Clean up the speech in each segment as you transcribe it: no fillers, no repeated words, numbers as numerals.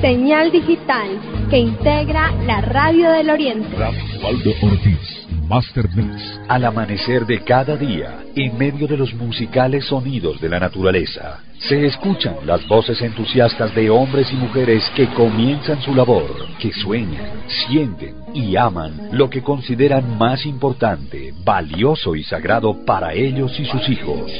señal digital que integra la Radio del Oriente. Waldo Ortiz, Master Mix. Al amanecer de cada día, en medio de los musicales sonidos de la naturaleza, se escuchan las voces entusiastas de hombres y mujeres que comienzan su labor, que sueñan, sienten y aman lo que consideran más importante, valioso y sagrado para ellos y sus hijos.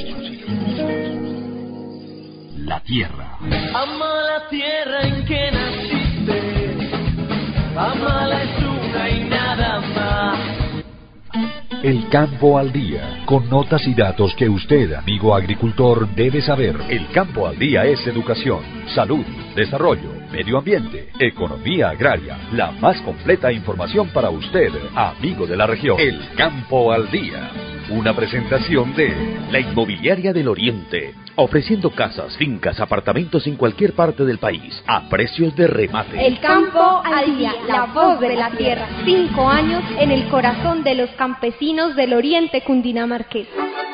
La tierra. Ama la tierra en que naciste, amala es una y nada más. El Campo al Día, con notas y datos que usted, amigo agricultor, debe saber. El Campo al Día es educación, salud, desarrollo, medio ambiente, economía agraria, la más completa información para usted, amigo de la región. El Campo al Día, una presentación de la Inmobiliaria del Oriente, ofreciendo casas, fincas, apartamentos en cualquier parte del país, a precios de remate. El Campo al Día, la voz de la tierra. 5 años en el corazón de los campesinos del Oriente cundinamarqués.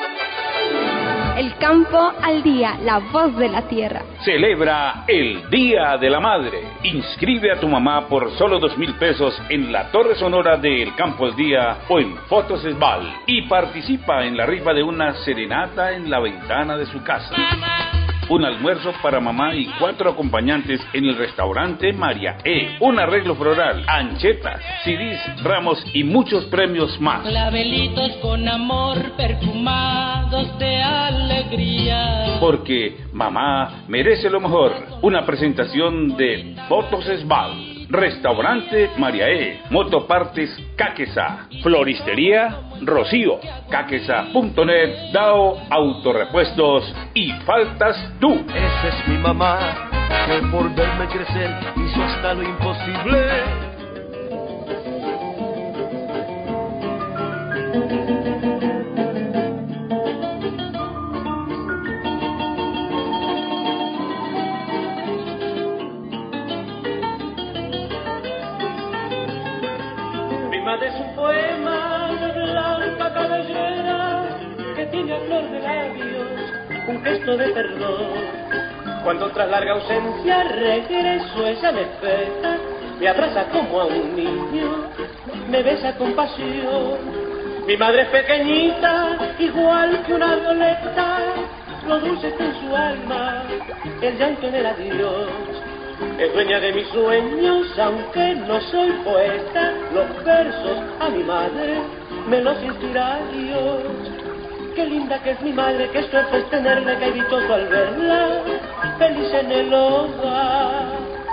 El Campo al Día, la voz de la tierra. Celebra el Día de la Madre. Inscribe a tu mamá por solo 2,000 pesos en la Torre Sonora de El Campo al Día o en Fotos Esbal. Y participa en la rifa de una serenata en la ventana de su casa. Un almuerzo para mamá y 4 acompañantes en el restaurante María E. Un arreglo floral, anchetas, CDs, ramos y muchos premios más. Clavelitos con amor perfumados de alegría. Porque mamá merece lo mejor. Una presentación de Fotos Esbal. Restaurante María E. Motopartes Caquesa. Floristería Rocío. Caquesa.net. DAO Autorepuestos. Y faltas tú. Esa es mi mamá, que por verme crecer hizo hasta lo imposible. Mi madre es un poema de blanca cabellera que tiene a flor de labios un gesto de perdón. Cuando tras larga ausencia regreso, ella me espera, me abraza como a un niño, me besa con pasión. Mi madre es pequeñita, igual que una violeta, lo dulce está en su alma, el llanto en el adiós. Es dueña de mis sueños, aunque no soy poeta, los versos a mi madre me los inspira Dios. Qué linda que es mi madre, qué suerte es tenerla, qué dichoso al verla, feliz en el hogar.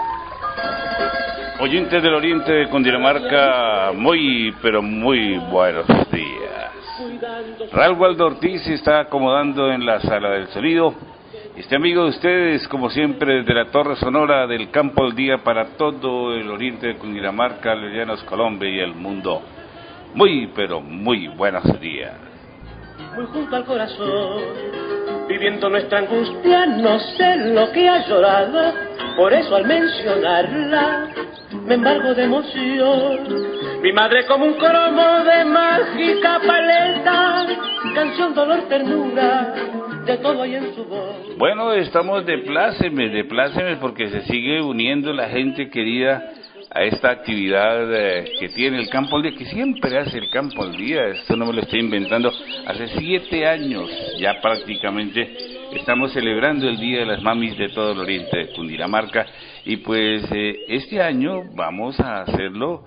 Oyentes del Oriente de Cundinamarca, muy, pero muy buenos días. Raúl Waldo Ortiz se está acomodando en la sala del sonido. Este amigo de ustedes, como siempre, desde la Torre Sonora del Campo al Día para todo el Oriente de Cundinamarca, los Llanos, Colombia y el mundo. Muy, pero muy buenos días. Muy junto al corazón, viviendo nuestra angustia, no sé lo que ha llorado, por eso al mencionarla me embargo de emoción. Mi madre como un cromo de mágica paleta, canción, dolor, ternura, de todo hay en su voz. Bueno, estamos de plácemes porque se sigue uniendo la gente querida a esta actividad que tiene el Campo al Día, que siempre hace el Campo al Día. Esto no me lo estoy inventando. Hace 7 años ya prácticamente estamos celebrando el Día de las Mamis de todo el Oriente de Cundinamarca, y pues este año vamos a hacerlo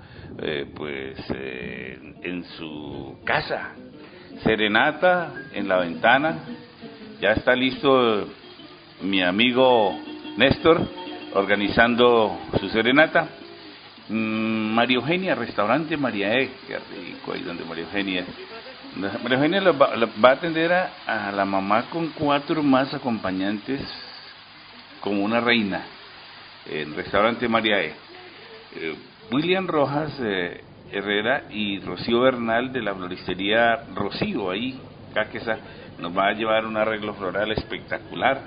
en su casa. Serenata en la ventana. Ya está listo mi amigo Néstor organizando su serenata. María Eugenia, restaurante María E, qué rico ahí donde María Eugenia va a atender a la mamá con 4 más acompañantes como una reina en restaurante María E. William Rojas Herrera y Rocío Bernal de la floristería Rocío, ahí Caquesa, nos va a llevar un arreglo floral espectacular.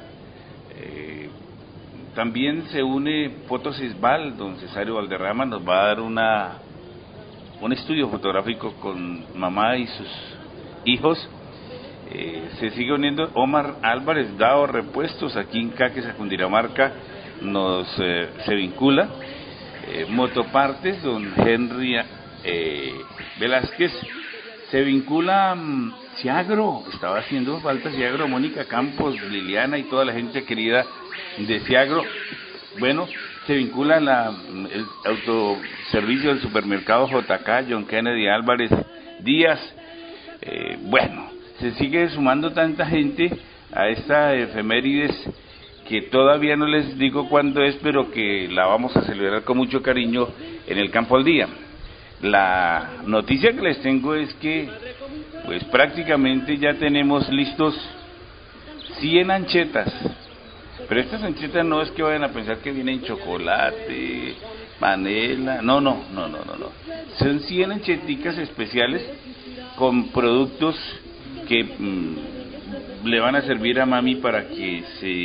También se une Fotos Isbal, don Cesario Valderrama nos va a dar un estudio fotográfico con mamá y sus hijos. Se sigue uniendo Omar Álvarez, DAO Repuestos, aquí en Caquesa, Cundinamarca, se vincula. Motopartes, don Henry Velázquez, se vincula Ciagro, estaba haciendo falta Ciagro, Mónica Campos, Liliana y toda la gente querida de Ciagro. Bueno, se vincula el autoservicio del supermercado JK, John Kennedy Álvarez Díaz. Bueno, se sigue sumando tanta gente a esta efemérides que todavía no les digo cuándo es, pero que la vamos a celebrar con mucho cariño en el Campo al Día. La noticia que les tengo es que pues prácticamente ya tenemos listos 100 anchetas, pero estas anchetas no es que vayan a pensar que vienen chocolate, panela, no, son 100 ancheticas especiales con productos que le van a servir a mami para que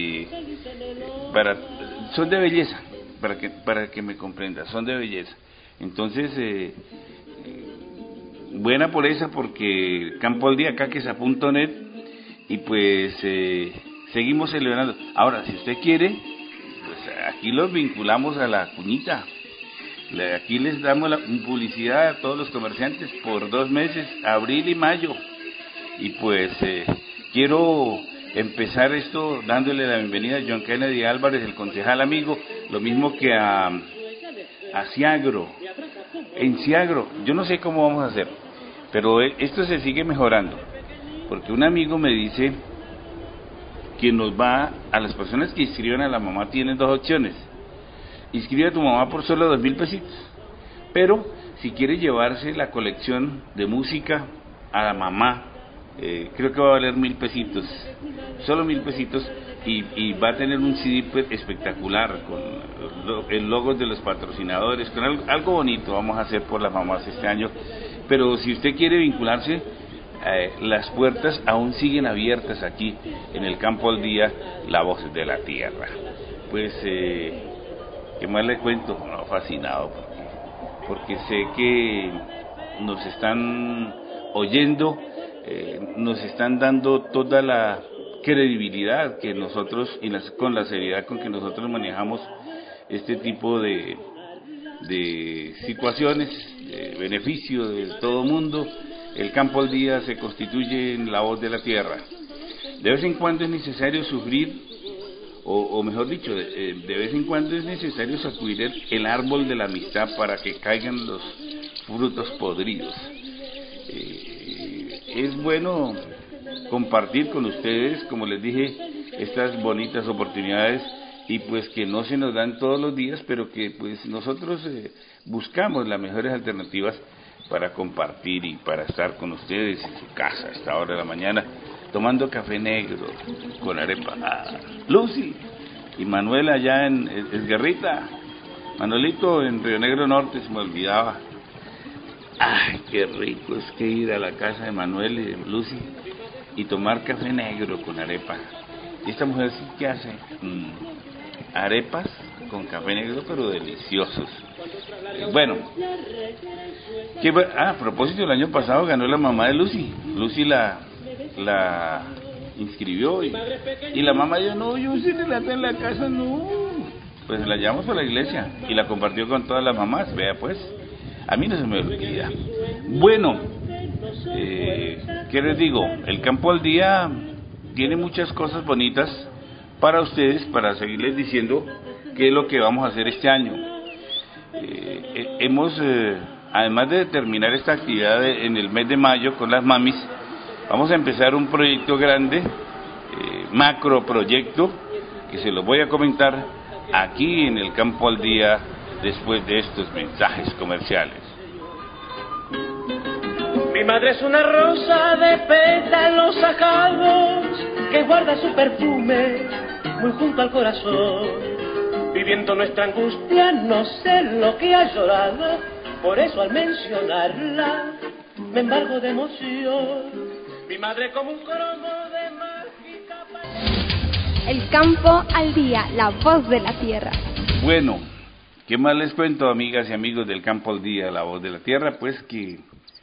son de belleza, para que me comprenda, son de belleza. Entonces, buena por esa, porque Campo al Día, caquesa.net, y pues seguimos celebrando. Ahora, si usted quiere, pues aquí los vinculamos a la cuñita. Aquí les damos la publicidad a todos los comerciantes por 2 meses, abril y mayo. Y pues quiero empezar esto dándole la bienvenida a John Kennedy Álvarez, el concejal amigo, lo mismo que a Ciagro. En Ciagro, yo no sé cómo vamos a hacer, pero esto se sigue mejorando, porque un amigo me dice que nos va, a las personas que inscriban a la mamá tienen 2 opciones. Inscribe a tu mamá por solo 2,000 pesitos, pero si quiere llevarse la colección de música a la mamá, creo que va a valer 1,000 pesitos, solo 1,000 pesitos, y va a tener un CD espectacular con el logo de los patrocinadores, con algo bonito vamos a hacer por las mamás este año. Pero si usted quiere vincularse, las puertas aún siguen abiertas aquí en el Campo al Día, La Voz de la Tierra. Pues, ¿qué más le cuento? No, fascinado, porque sé que nos están oyendo, nos están dando toda la credibilidad que nosotros, con la seriedad con que nosotros manejamos este tipo de situaciones, de beneficio de todo mundo. El Campo al Día se constituye en La Voz de la Tierra. De vez en cuando es necesario sufrir, o mejor dicho, de vez en cuando es necesario sacudir el árbol de la amistad para que caigan los frutos podridos. Es bueno compartir con ustedes, como les dije, estas bonitas oportunidades, y pues que no se nos dan todos los días, pero que pues nosotros buscamos las mejores alternativas para compartir y para estar con ustedes en su casa a esta hora de la mañana, tomando café negro con arepa. Lucy y Manuel allá en Esguerrita, Manuelito en Río Negro Norte, se me olvidaba. Ay, qué rico es que ir a la casa de Manuel y de Lucy y tomar café negro con arepa. Y esta mujer sí que hace arepas con café negro, pero deliciosos. Bueno, a propósito, el año pasado ganó la mamá de Lucy. Lucy la inscribió y la mamá dijo, no, yo sí la tengo en la casa, no. Pues la llevamos por la iglesia y la compartió con todas las mamás. Vea pues, a mí no se me olvida. Bueno, ¿qué les digo? El Campo al Día tiene muchas cosas bonitas para ustedes, para seguirles diciendo qué es lo que vamos a hacer este año. Además de terminar esta actividad en el mes de mayo con las mamis, vamos a empezar un proyecto grande, macro proyecto, que se los voy a comentar aquí en el Campo al Día después de estos mensajes comerciales. Mi madre es una rosa de pétalos ajados que guarda su perfume muy junto al corazón. Viviendo nuestra angustia no sé lo que ha llorado, por eso al mencionarla me embargo de emoción. Mi madre como un cromo de mágica. El Campo al Día, La Voz de la Tierra. Bueno, ¿qué más les cuento, amigas y amigos del Campo al Día, La Voz de la Tierra? Pues que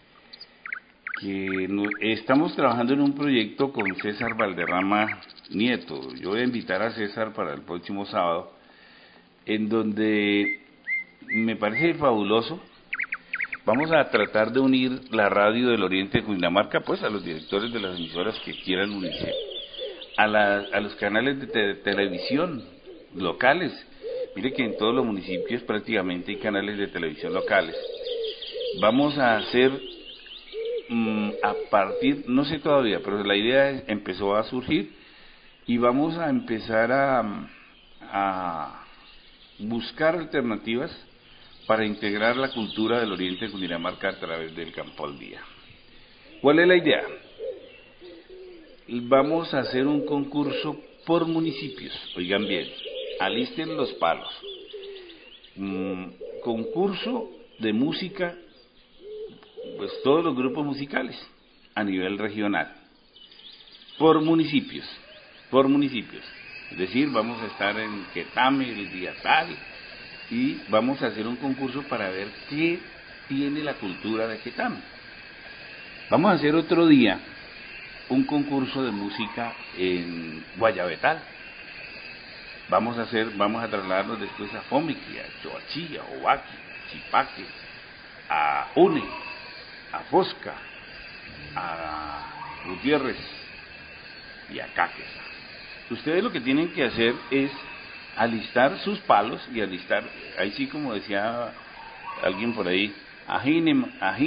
estamos trabajando en un proyecto con César Valderrama Nieto. Yo voy a invitar a César para el próximo sábado, en donde me parece fabuloso. Vamos a tratar de unir la radio del Oriente de Cundinamarca, pues a los directores de las emisoras que quieran unirse, a los canales de televisión locales. Mire que en todos los municipios prácticamente hay canales de televisión locales. Vamos a hacer, a partir, no sé todavía, pero la idea empezó a surgir y vamos a empezar a buscar alternativas para integrar la cultura del Oriente de Cundinamarca a través del Campo al Día. ¿Cuál es la idea? Vamos a hacer un concurso por municipios, oigan bien, alisten los palos. Concurso de música, pues todos los grupos musicales a nivel regional, por municipios, es decir, vamos a estar en Quetame el día tal, y vamos a hacer un concurso para ver qué tiene la cultura de Quetame. Vamos a hacer otro día un concurso de música en Guayabetal. Vamos a trasladarnos después a Fomequi, a Choachí, a Ovaque, a Chipaque, a Une, a Fosca, a Gutiérrez y a Cáqueza. Ustedes lo que tienen que hacer es alistar sus palos y alistar, ahí sí como decía alguien por ahí, afinen,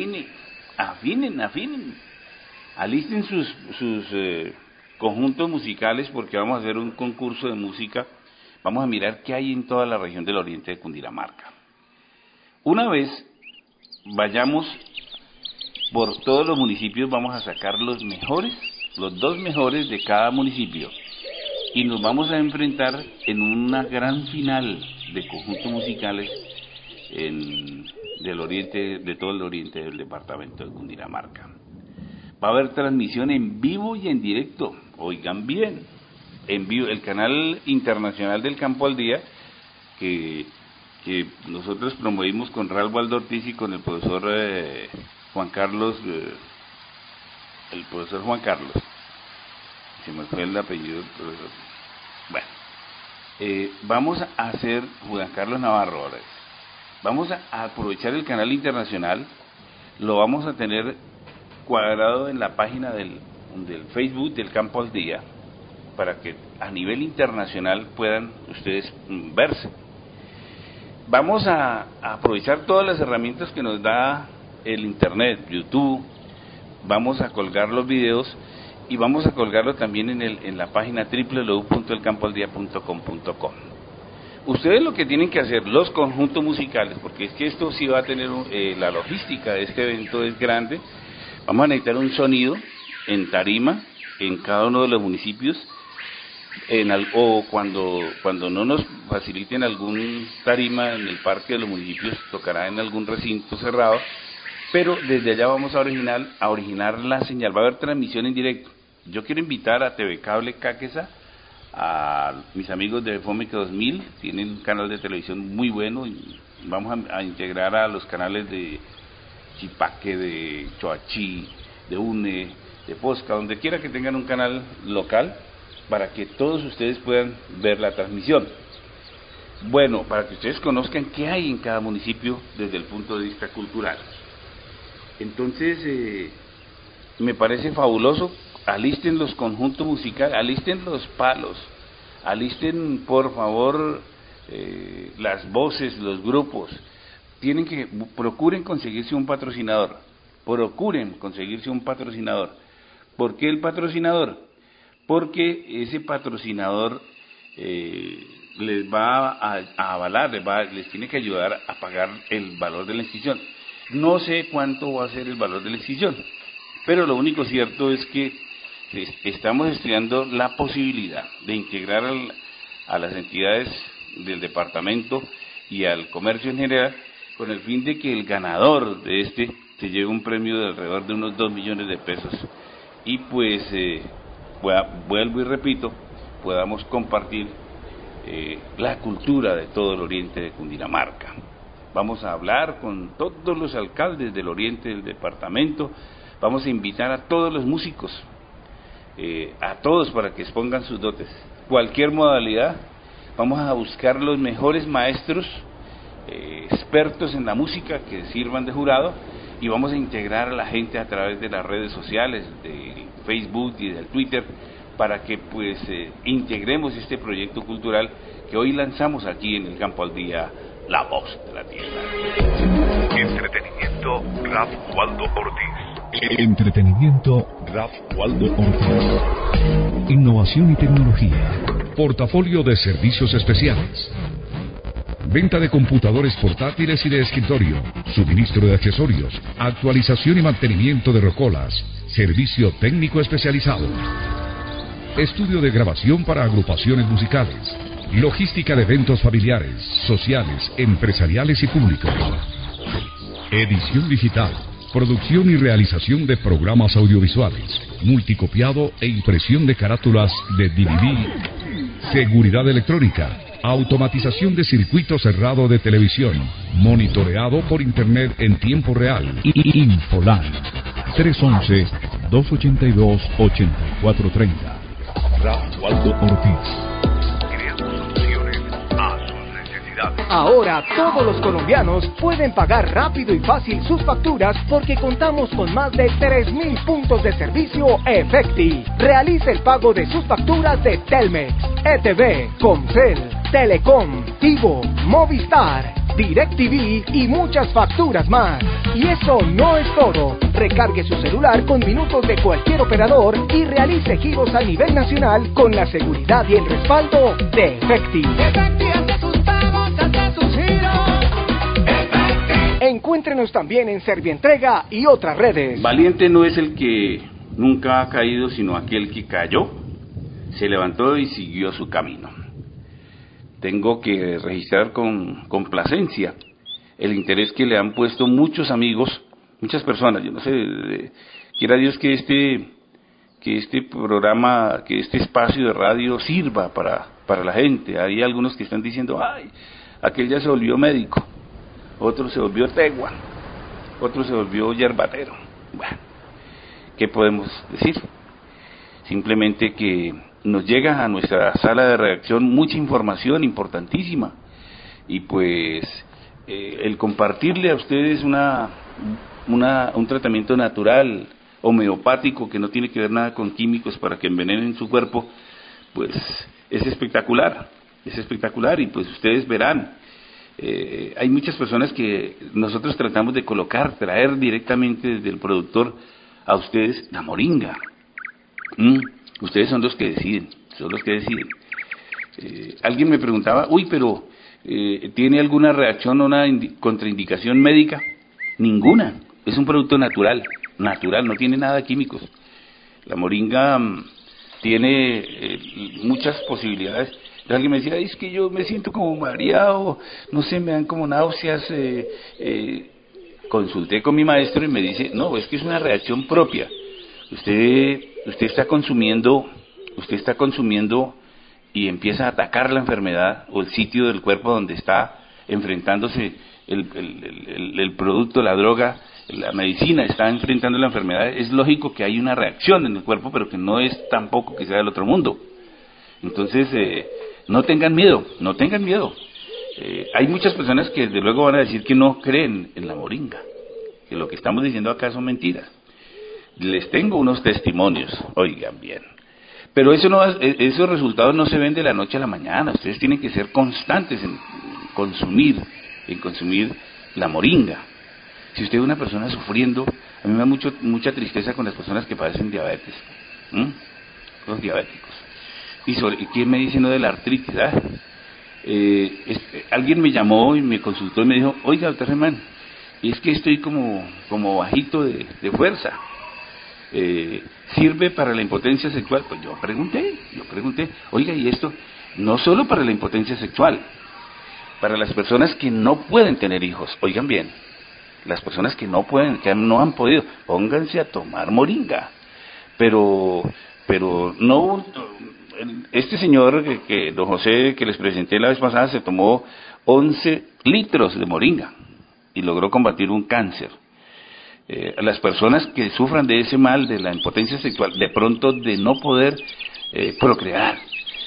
alisten sus conjuntos musicales, porque vamos a hacer un concurso de música. Vamos a mirar qué hay en toda la región del Oriente de Cundinamarca. Una vez vayamos por todos los municipios, vamos a sacar los dos mejores de cada municipio, y nos vamos a enfrentar en una gran final de conjuntos musicales del oriente, de todo el oriente del departamento de Cundinamarca. Va a haber transmisión en vivo y en directo, oigan bien, en vivo, el canal internacional del Campo al Día, que nosotros promovimos con Ralph Waldo Ortiz y con el profesor Juan Carlos, se me fue el apellido del profesor. Bueno, vamos a hacer Juan Carlos Navarro ahora. Vamos a aprovechar el canal internacional, lo vamos a tener cuadrado en la página del Facebook del Campo al Día, para que a nivel internacional puedan ustedes verse. Vamos a aprovechar todas las herramientas que nos da el Internet, YouTube. Vamos a colgar los videos y vamos a colgarlo también en la página www.elcampoaldía.com.co. Ustedes lo que tienen que hacer, los conjuntos musicales, porque es que esto sí va a tener la logística de este evento es grande. Vamos a necesitar un sonido en tarima en cada uno de los municipios, o cuando no nos faciliten algún tarima en el parque de los municipios, tocará en algún recinto cerrado, pero desde allá vamos a originar la señal. Va a haber transmisión en directo. Yo quiero invitar a TV Cable Cáqueza, a mis amigos de Fomequi 2000, tienen un canal de televisión muy bueno, y vamos a integrar a los canales de Chipaque, de Choachí, de Une, de Fosca, donde quiera que tengan un canal local, para que todos ustedes puedan ver la transmisión. Bueno, para que ustedes conozcan qué hay en cada municipio desde el punto de vista cultural. Entonces, me parece fabuloso. Alisten los conjuntos musicales, alisten los palos, alisten por favor las voces, los grupos. Procuren conseguirse un patrocinador. ¿Por qué el patrocinador? Porque ese patrocinador les va a avalar, les tiene que ayudar a pagar el valor de la inscripción. No sé cuánto va a ser el valor de la inscripción, pero lo único cierto es que estamos estudiando la posibilidad de integrar a las entidades del departamento y al comercio en general, con el fin de que el ganador de se lleve un premio de alrededor de unos 2 millones de pesos, y pues vuelvo y repito, podamos compartir la cultura de todo el oriente de Cundinamarca. Vamos a hablar con todos los alcaldes del oriente del departamento, vamos a invitar a todos los músicos, a todos, para que expongan sus dotes. Cualquier modalidad, vamos a buscar los mejores maestros, expertos en la música que sirvan de jurado, y vamos a integrar a la gente a través de las redes sociales, de Facebook y del Twitter, para que pues integremos este proyecto cultural que hoy lanzamos aquí en el Campo al Día, La Voz de la Tierra. Entretenimiento Raf Waldo Ortiz. Entretenimiento Raf Waldo Ortiz. Innovación y tecnología. Portafolio de servicios especiales. Venta de computadores portátiles y de escritorio. Suministro de accesorios. Actualización y mantenimiento de rocolas. Servicio técnico especializado. Estudio de grabación para agrupaciones musicales. Logística de eventos familiares, sociales, empresariales y públicos. Edición digital. Producción y realización de programas audiovisuales. Multicopiado e impresión de carátulas de DVD. Seguridad electrónica. Automatización de circuito cerrado de televisión. Monitoreado por internet en tiempo real. Infolan. 311-282-8430. Raf Waldo Ortiz. Creamos soluciones a sus necesidades. Ahora todos los colombianos pueden pagar rápido y fácil sus facturas porque contamos con más de 3.000 puntos de servicio Efecti. Realice el pago de sus facturas de Telmex, ETV, Comcel, Telecom, Tigo, Movistar, DirecTV y muchas facturas más. Y eso no es todo. Recargue su celular con minutos de cualquier operador y realice giros a nivel nacional con la seguridad y el respaldo de Efecti. Encuéntrenos también en Servientrega y otras redes. Valiente no es el que nunca ha caído, sino aquel que cayó, se levantó y siguió su camino. Tengo que registrar con complacencia el interés que le han puesto muchos amigos, muchas personas. Yo no sé, quiera Dios que este programa, que este espacio de radio sirva para la gente. Hay algunos que están diciendo, ay, aquel ya se volvió médico, otro se volvió tegua, otro se volvió yerbatero. Bueno, ¿qué podemos decir? Simplemente que nos llega a nuestra sala de redacción mucha información importantísima, y pues el compartirle a ustedes un tratamiento natural, homeopático, que no tiene que ver nada con químicos para que envenenen su cuerpo, pues es espectacular, y pues ustedes verán, hay muchas personas que nosotros tratamos de traer directamente desde el productor a ustedes la moringa. Ustedes son los que deciden, alguien me preguntaba, pero ¿tiene alguna reacción o una contraindicación médica? Ninguna, es un producto natural, no tiene nada de químicos. La moringa tiene muchas posibilidades. Alguien me decía, es que yo me siento como mareado, no sé, me dan como náuseas. Consulté con mi maestro y me dice, no, es que es una reacción propia. Usted está consumiendo y empieza a atacar la enfermedad o el sitio del cuerpo donde está enfrentándose el producto, la droga, la medicina está enfrentando la enfermedad. Es lógico que hay una reacción en el cuerpo, pero que no es tampoco que sea del otro mundo. Entonces, no tengan miedo. Hay muchas personas que desde luego van a decir que no creen en la moringa, que lo que estamos diciendo acá son mentiras. Les tengo unos testimonios, oigan bien. Pero esos resultados no se ven de la noche a la mañana. Ustedes tienen que ser constantes en consumir la moringa. Si usted es una persona sufriendo, a mí me da mucha tristeza con las personas que padecen diabetes, los diabéticos. ¿Y quién me dice no de la artritis? Alguien me llamó y me consultó y me dijo, oiga, doctor Germán, es que estoy como bajito de fuerza. ¿Sirve para la impotencia sexual? Pues yo pregunté, oiga, y esto no solo para la impotencia sexual, para las personas que no pueden tener hijos, oigan bien, las personas que no han podido, pónganse a tomar moringa, pero no, este señor que don José, que les presenté la vez pasada, se tomó 11 litros de moringa y logró combatir un cáncer. Las personas que sufran de ese mal, de la impotencia sexual, de pronto de no poder procrear,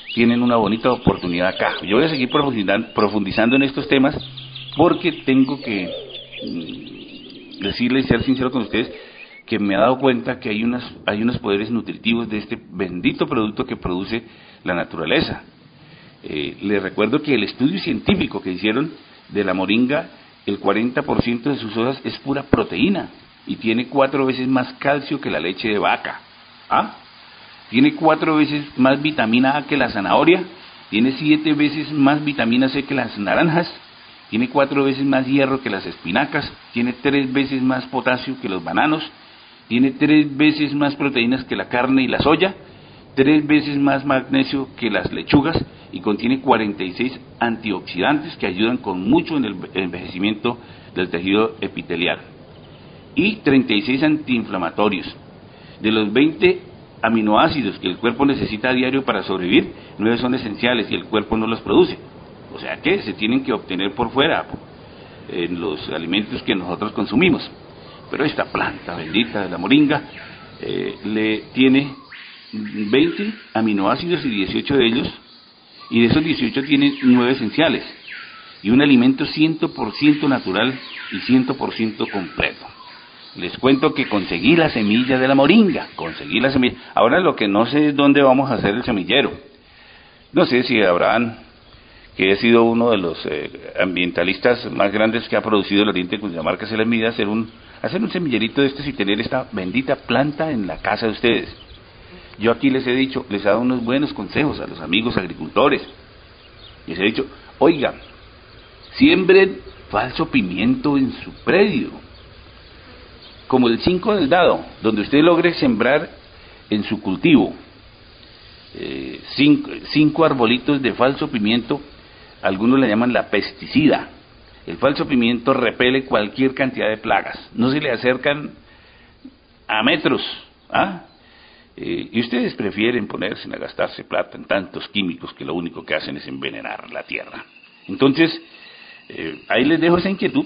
tienen una bonita oportunidad acá. Yo voy a seguir profundizando en estos temas porque tengo que decirle y ser sincero con ustedes que me he dado cuenta que hay unos poderes nutritivos de este bendito producto que produce la naturaleza. Les recuerdo que el estudio científico que hicieron de la moringa, el 40% de sus hojas es pura proteína y tiene 4 veces más calcio que la leche de vaca. Tiene 4 veces más vitamina A que la zanahoria, tiene 7 veces más vitamina C que las naranjas, tiene 4 veces más hierro que las espinacas, tiene 3 veces más potasio que los bananos, tiene 3 veces más proteínas que la carne y la soya, 3 veces más magnesio que las lechugas y contiene 46 antioxidantes que ayudan con mucho en el envejecimiento del tejido epitelial y 36 antiinflamatorios. De los 20 aminoácidos que el cuerpo necesita a diario para sobrevivir, 9 son esenciales y el cuerpo no los produce. O sea que se tienen que obtener por fuera, en los alimentos que nosotros consumimos. Pero esta planta bendita de la moringa le tiene 20 aminoácidos y 18 de ellos, y de esos 18 tienen 9 esenciales, y un alimento 100% natural y 100% completo. Les cuento que conseguí la semilla de la moringa, Ahora lo que no sé es dónde vamos a hacer el semillero. No sé si Abraham, que ha sido uno de los ambientalistas más grandes que ha producido el oriente de Cundinamarca, se les mide hacer un semillerito de estos y tener esta bendita planta en la casa de ustedes. Yo aquí les he dicho, les he dado unos buenos consejos a los amigos agricultores. Les he dicho, oigan, siembren falso pimiento en su predio, como el 5 del dado, donde usted logre sembrar en su cultivo 5 arbolitos de falso pimiento. Algunos le llaman la pesticida. El falso pimiento repele cualquier cantidad de plagas, no se le acercan a metros, y ustedes prefieren ponerse a gastarse plata en tantos químicos que lo único que hacen es envenenar la tierra. Entonces, ahí les dejo esa inquietud.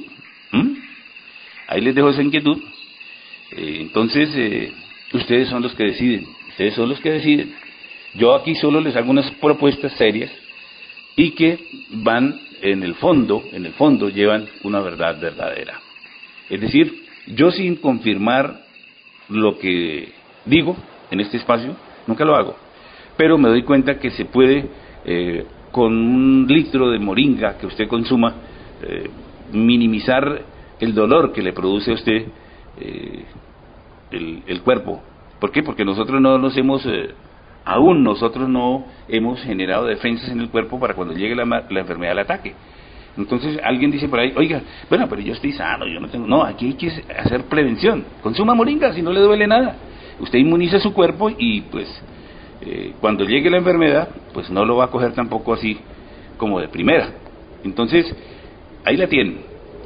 Entonces, ustedes son los que deciden. Yo aquí solo les hago unas propuestas serias y que van en el fondo llevan una verdad verdadera. Es decir, yo sin confirmar lo que digo en este espacio, nunca lo hago, pero me doy cuenta que se puede, con 1 litro de moringa que usted consuma, minimizar el dolor que le produce a usted el cuerpo. ¿Por qué? Porque nosotros no hemos generado defensas en el cuerpo para cuando llegue la enfermedad al ataque. Entonces alguien dice por ahí, oiga, bueno, pero yo estoy sano, yo no tengo... No, aquí hay que hacer prevención. Consuma moringa si no le duele nada. Usted inmuniza su cuerpo y pues cuando llegue la enfermedad, pues no lo va a coger tampoco así como de primera. Entonces, ahí la tienen.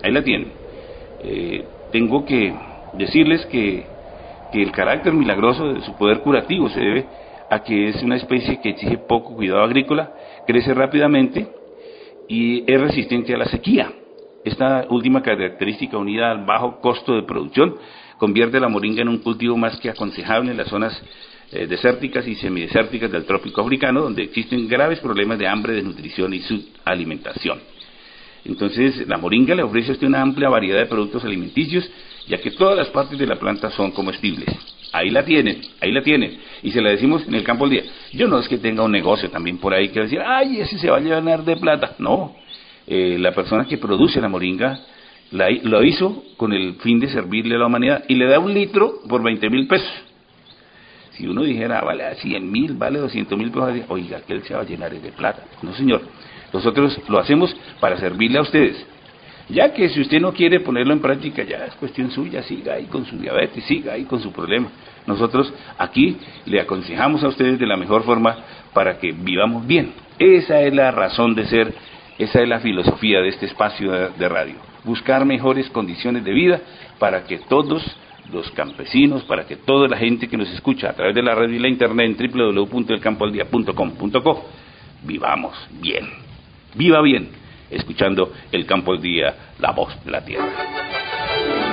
Tengo que decirles que el carácter milagroso de su poder curativo se debe a que es una especie que exige poco cuidado agrícola, crece rápidamente y es resistente a la sequía. Esta última característica, unida al bajo costo de producción, convierte la moringa en un cultivo más que aconsejable en las zonas desérticas y semidesérticas del trópico africano, donde existen graves problemas de hambre, desnutrición y subalimentación. Entonces, la moringa le ofrece a usted una amplia variedad de productos alimenticios, ya que todas las partes de la planta son comestibles. Ahí la tienen, y se la decimos en el campo al día. Yo no es que tenga un negocio también por ahí que decir, ay, ese se va a llenar de plata. No, la persona que produce la moringa lo hizo con el fin de servirle a la humanidad, y le da 1 litro por 20.000 pesos. Si uno dijera, vale 100.000, vale 200.000 pesos, oiga, que él se va a llenar de plata. No, señor, nosotros lo hacemos para servirle a ustedes. Ya que si usted no quiere ponerlo en práctica, ya es cuestión suya, siga ahí con su diabetes, siga ahí con su problema. Nosotros aquí le aconsejamos a ustedes de la mejor forma para que vivamos bien. Esa es la razón de ser, esa es la filosofía de este espacio de radio. Buscar mejores condiciones de vida para que todos los campesinos, para que toda la gente que nos escucha a través de la radio y la internet en www.elcampoaldia.com.co vivamos bien. Viva bien, escuchando El Campo al Día, la voz de la tierra.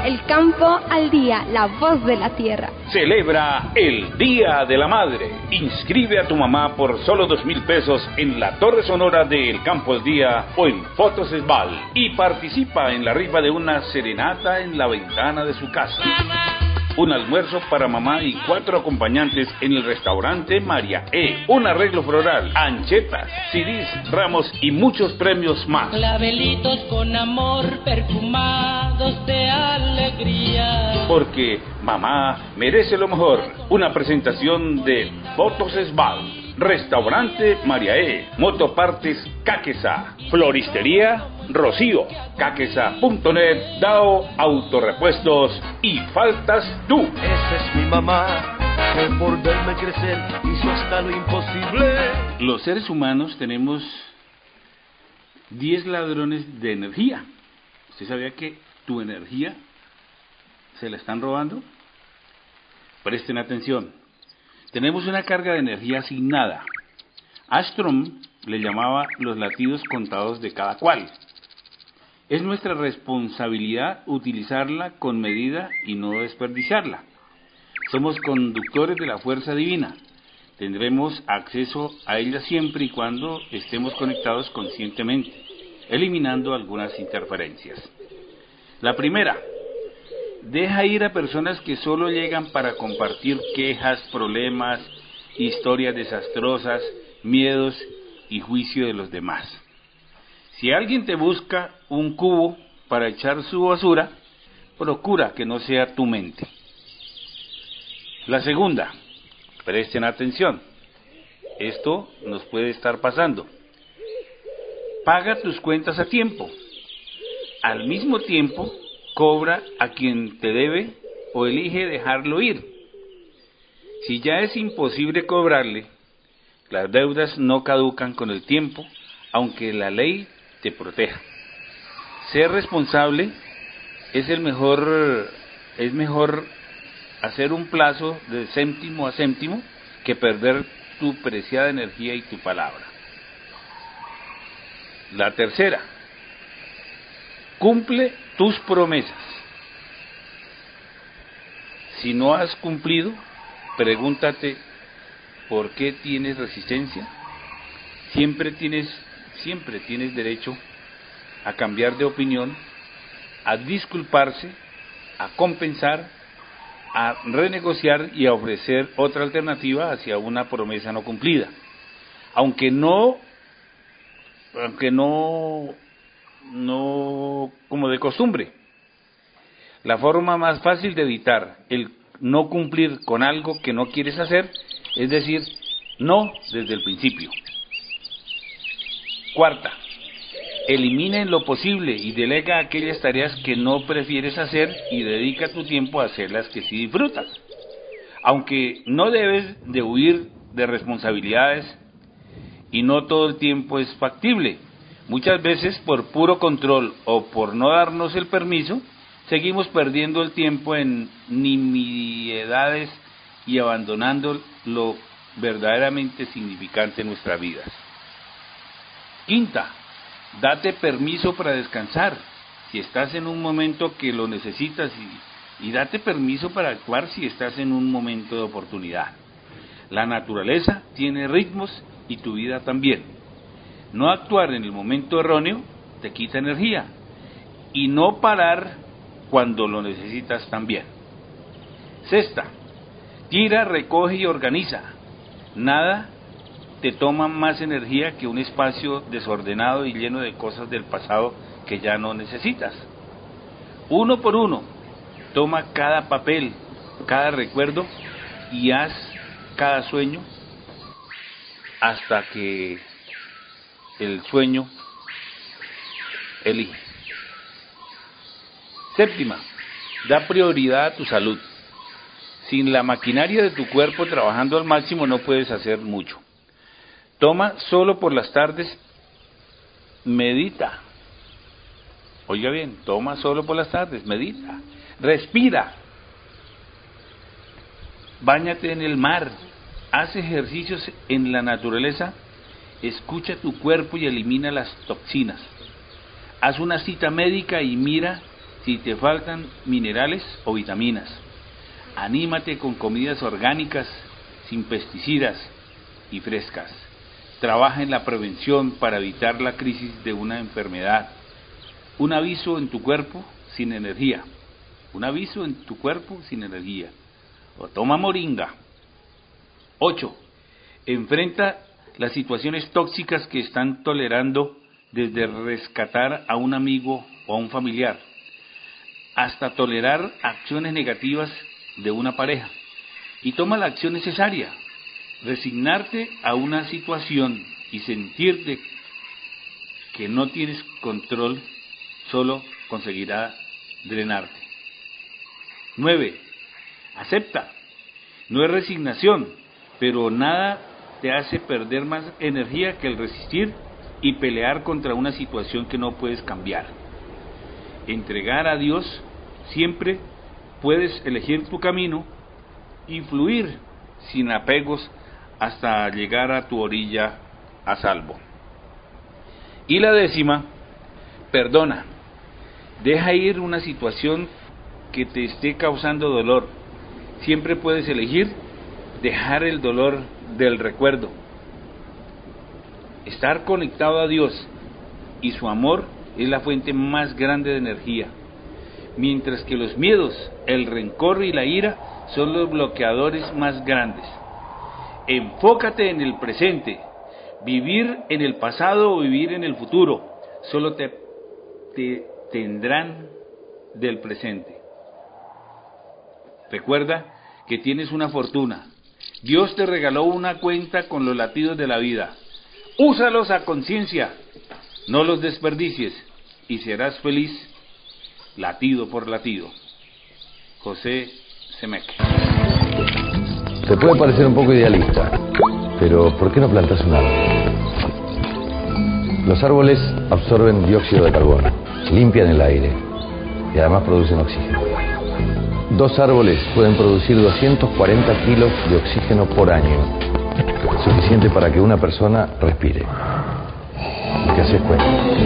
El campo al día, la voz de la tierra. Celebra el Día de la Madre. Inscribe a tu mamá por solo 2.000 pesos en la Torre Sonora de El Campo al Día o en Fotos Esbal y participa en la rifa de una serenata en la ventana de su casa. Un almuerzo para mamá y 4 acompañantes en el restaurante María E. Un arreglo floral, anchetas, CDs, ramos y muchos premios más. Clavelitos con amor, perfumados de alegría. Porque mamá merece lo mejor. Una presentación de Fotos Esbal, Restaurante María E, Motopartes Caquesa, Floristería Rocío, Caquesa.net, DAO, Autorepuestos y Faltas Tú. Esa es mi mamá, que por verme crecer hizo hasta lo imposible. Los seres humanos tenemos 10 ladrones de energía. ¿Usted sabía que tu energía se la están robando? Presten atención. Tenemos una carga de energía asignada. Armstrong le llamaba los latidos contados de cada cual. Es nuestra responsabilidad utilizarla con medida y no desperdiciarla. Somos conductores de la fuerza divina. Tendremos acceso a ella siempre y cuando estemos conectados conscientemente, eliminando algunas interferencias. La primera, deja ir a personas que solo llegan para compartir quejas, problemas, historias desastrosas, miedos y juicio de los demás. Si alguien te busca un cubo para echar su basura, procura que no sea tu mente. La segunda, presten atención, esto nos puede estar pasando. Paga tus cuentas a tiempo. Al mismo tiempo, cobra a quien te debe o elige dejarlo ir. Si ya es imposible cobrarle, las deudas no caducan con el tiempo, aunque la ley te proteja. Ser responsable es mejor hacer un plazo de céntimo a céntimo que perder tu preciada energía y tu palabra. La tercera, cumple tus promesas. Si no has cumplido, pregúntate ¿por qué tienes resistencia? Siempre tienes derecho a cambiar de opinión, a disculparse, a compensar, a renegociar y a ofrecer otra alternativa hacia una promesa no cumplida. Aunque no como de costumbre. La forma más fácil de evitar el no cumplir con algo que no quieres hacer es decir no desde el principio. Cuarta, elimina en lo posible y delega aquellas tareas que no prefieres hacer y dedica tu tiempo a hacer las que sí disfrutas. Aunque no debes de huir de responsabilidades y no todo el tiempo es factible. Muchas veces por puro control o por no darnos el permiso, seguimos perdiendo el tiempo en nimiedades y abandonando lo verdaderamente significante en nuestras vidas. Quinta, date permiso para descansar, si estás en un momento que lo necesitas y date permiso para actuar si estás en un momento de oportunidad. La naturaleza tiene ritmos y tu vida también. No actuar en el momento erróneo te quita energía y no parar cuando lo necesitas también. Sexta, tira, recoge y organiza. Nada te toma más energía que un espacio desordenado y lleno de cosas del pasado que ya no necesitas. Uno por uno, toma cada papel, cada recuerdo y haz cada sueño hasta que el sueño elige. Séptima, da prioridad a tu salud. Sin la maquinaria de tu cuerpo trabajando al máximo no puedes hacer mucho. Toma solo por las tardes, medita. Oiga bien, toma solo por las tardes, medita. Respira. Báñate en el mar. Haz ejercicios en la naturaleza. Escucha tu cuerpo y elimina las toxinas. Haz una cita médica y mira si te faltan minerales o vitaminas. Anímate con comidas orgánicas, sin pesticidas y frescas. Trabaja en la prevención para evitar la crisis de una enfermedad. Un aviso en tu cuerpo sin energía. Un aviso en tu cuerpo sin energía. O toma moringa. 8. Enfrenta las situaciones tóxicas que están tolerando, desde rescatar a un amigo o a un familiar, hasta tolerar acciones negativas de una pareja. Y toma la acción necesaria. Resignarte a una situación y sentirte que no tienes control solo conseguirá drenarte. 9. Acepta. No es resignación, pero nada te hace perder más energía que el resistir y pelear contra una situación que no puedes cambiar. Entregar a Dios, siempre puedes elegir tu camino y fluir sin apegos hasta llegar a tu orilla a salvo. Y la 10, perdona. Deja ir una situación que te esté causando dolor. Siempre puedes elegir dejar el dolor del recuerdo. Estar conectado a Dios y su amor es la fuente más grande de energía, mientras que los miedos, el rencor y la ira son los bloqueadores más grandes. Enfócate en el presente. Vivir en el pasado o vivir en el futuro solo te tendrán del presente. Recuerda que tienes una fortuna. Dios te regaló una cuenta con los latidos de la vida. Úsalos a conciencia, no los desperdicies y serás feliz latido por latido. José Semeque. Te puede parecer un poco idealista, pero ¿por qué no plantas un árbol? Los árboles absorben dióxido de carbono, limpian el aire y además producen oxígeno. 2 árboles pueden producir 240 kilos de oxígeno por año, suficiente para que una persona respire. ¿Qué haces cuenta?